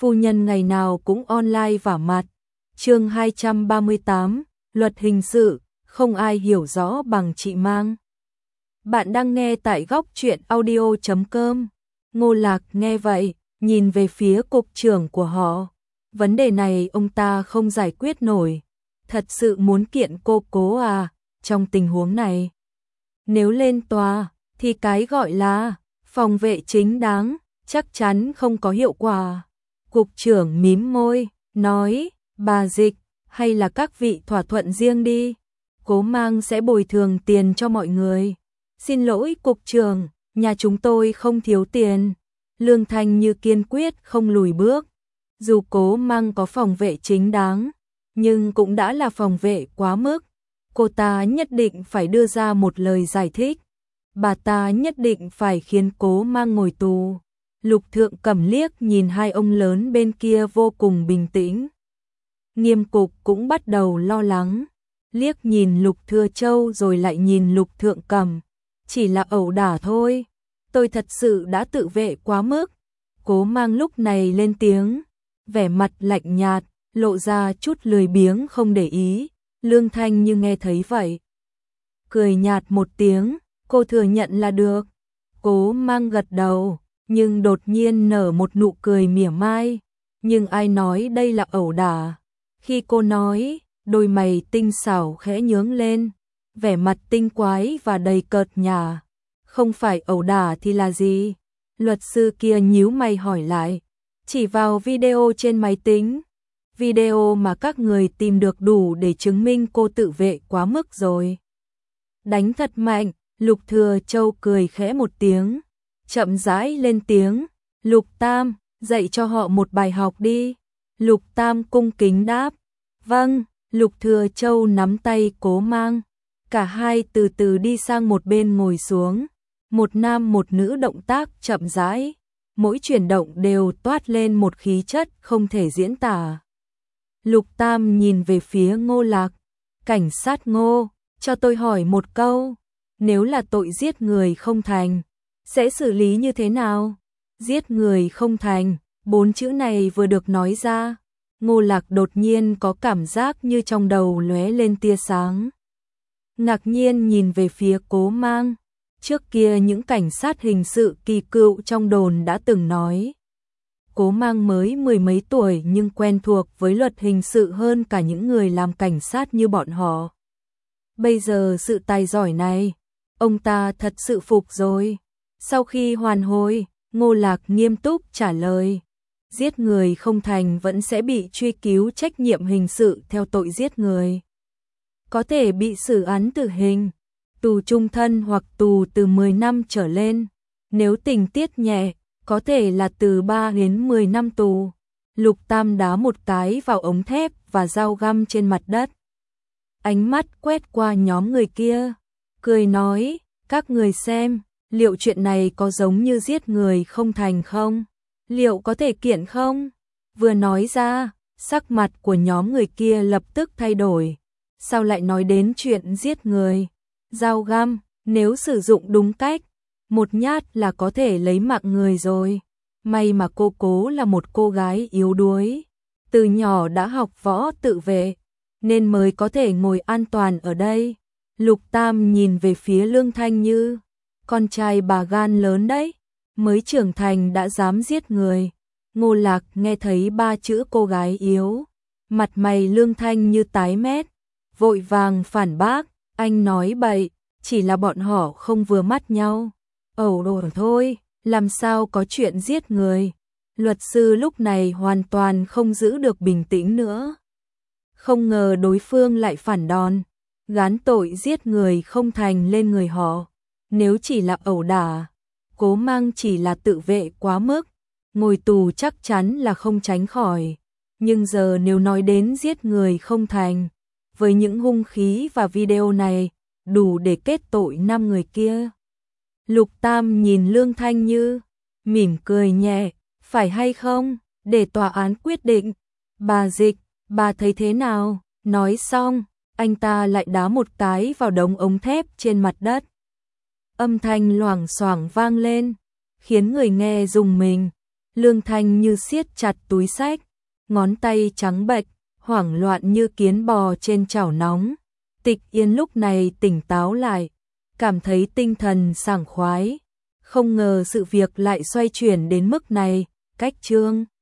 phu nhân ngày nào cũng online vả mặt. Chương 238, Luật hình sự, không ai hiểu rõ bằng chị Mang. Bạn đang nghe tại góc truyện audio.com. Ngô Lạc nghe vậy, nhìn về phía cục trưởng của họ. Vấn đề này ông ta không giải quyết nổi. Thật sự muốn kiện cô Cố à, trong tình huống này. Nếu lên tòa, thì cái gọi là phòng vệ chính đáng, chắc chắn không có hiệu quả. Cục trưởng mím môi, nói, bà Dịch, hay là các vị thỏa thuận riêng đi. Cố Mang sẽ bồi thường tiền cho mọi người. Xin lỗi cục trưởng, nhà chúng tôi không thiếu tiền. Lương Thanh Như kiên quyết không lùi bước. Dù Cố Mang có phòng vệ chính đáng, nhưng cũng đã là phòng vệ quá mức. Cô ta nhất định phải đưa ra một lời giải thích. Bà ta nhất định phải khiến Cố Mang ngồi tù. Lục Thượng Cẩm liếc nhìn hai ông lớn bên kia vô cùng bình tĩnh. Nghiêm Cục cũng bắt đầu lo lắng. Liếc nhìn Lục Thừa Châu rồi lại nhìn Lục Thượng Cẩm. Chỉ là ẩu đả thôi. Tôi thật sự đã tự vệ quá mức. Cố Mang lúc này lên tiếng. Vẻ mặt lạnh nhạt, lộ ra chút lười biếng không để ý. Lương Thanh Như nghe thấy vậy. Cười nhạt một tiếng, cô thừa nhận là được. Cố Mang gật đầu, nhưng đột nhiên nở một nụ cười mỉa mai. Nhưng ai nói đây là ẩu đả? Khi cô nói, đôi mày tinh xảo khẽ nhướng lên, vẻ mặt tinh quái và đầy cợt nhả. Không phải ẩu đả thì là gì? Luật sư kia nhíu mày hỏi lại, chỉ vào video trên máy tính. Video mà các người tìm được đủ để chứng minh cô tự vệ quá mức rồi. Đánh thật mạnh, Lục Thừa Châu cười khẽ một tiếng, chậm rãi lên tiếng, Lục Tam, dạy cho họ một bài học đi. Lục Tam cung kính đáp, vâng. Lục Thừa Châu nắm tay Cố Mang, cả hai từ từ đi sang một bên ngồi xuống. Một nam một nữ động tác chậm rãi, mỗi chuyển động đều toát lên một khí chất không thể diễn tả. Lục Tam nhìn về phía Ngô Lạc, cảnh sát Ngô, cho tôi hỏi một câu, nếu là tội giết người không thành, sẽ xử lý như thế nào? Giết người không thành, 4 chữ này vừa được nói ra, Ngô Lạc đột nhiên có cảm giác như trong đầu lóe lên tia sáng. Ngạc nhiên nhìn về phía Cố Mang, trước kia những cảnh sát hình sự kỳ cựu trong đồn đã từng nói. Cố Mang mới 10 mấy tuổi nhưng quen thuộc với luật hình sự hơn cả những người làm cảnh sát như bọn họ. Bây giờ sự tài giỏi này, ông ta thật sự phục rồi. Sau khi hoàn hồn, Ngô Lạc nghiêm túc trả lời. Giết người không thành vẫn sẽ bị truy cứu trách nhiệm hình sự theo tội giết người. Có thể bị xử án tử hình, tù chung thân hoặc tù từ 10 năm trở lên. Nếu tình tiết nhẹ, có thể là từ 3 đến 10 năm tù. Lục Tam đá một cái vào ống thép và dao găm trên mặt đất. Ánh mắt quét qua nhóm người kia, cười nói, các người xem, liệu chuyện này có giống như giết người không thành không? Liệu có thể kiện không? Vừa nói ra, sắc mặt của nhóm người kia lập tức thay đổi. Sao lại nói đến chuyện giết người? Dao găm, nếu sử dụng đúng cách, một nhát là có thể lấy mạng người rồi. May mà cô Cố là một cô gái yếu đuối, từ nhỏ đã học võ tự vệ, nên mới có thể ngồi an toàn ở đây. Lục Tam nhìn về phía Lương Thanh Như, con trai bà gan lớn đấy, mới trưởng thành đã dám giết người. Ngô Lạc nghe thấy 3 chữ cô gái yếu, mặt mày Lương Thanh Như tái mét, vội vàng phản bác, anh nói bậy, chỉ là bọn họ không vừa mắt nhau. Ẩu đổ thôi, làm sao có chuyện giết người. Luật sư lúc này hoàn toàn không giữ được bình tĩnh nữa. Không ngờ đối phương lại phản đòn, gán tội giết người không thành lên người họ. Nếu chỉ là ẩu đả, Cố Mang chỉ là tự vệ quá mức, ngồi tù chắc chắn là không tránh khỏi. Nhưng giờ nếu nói đến giết người không thành, với những hung khí và video này, đủ để kết tội 5 người kia. Lục Tam nhìn Lương Thanh Như, mỉm cười nhẹ, phải hay không, để tòa án quyết định. Bà Dịch, bà thấy thế nào? Nói xong, anh ta lại đá một cái vào đống ống thép trên mặt đất. Âm thanh loảng xoảng vang lên, khiến người nghe rùng mình. Lương Thanh Như siết chặt túi xách, ngón tay trắng bệch, hoảng loạn như kiến bò trên chảo nóng. Tịch Yên lúc này tỉnh táo lại, cảm thấy tinh thần sảng khoái. Không ngờ sự việc lại xoay chuyển đến mức này, cách Trương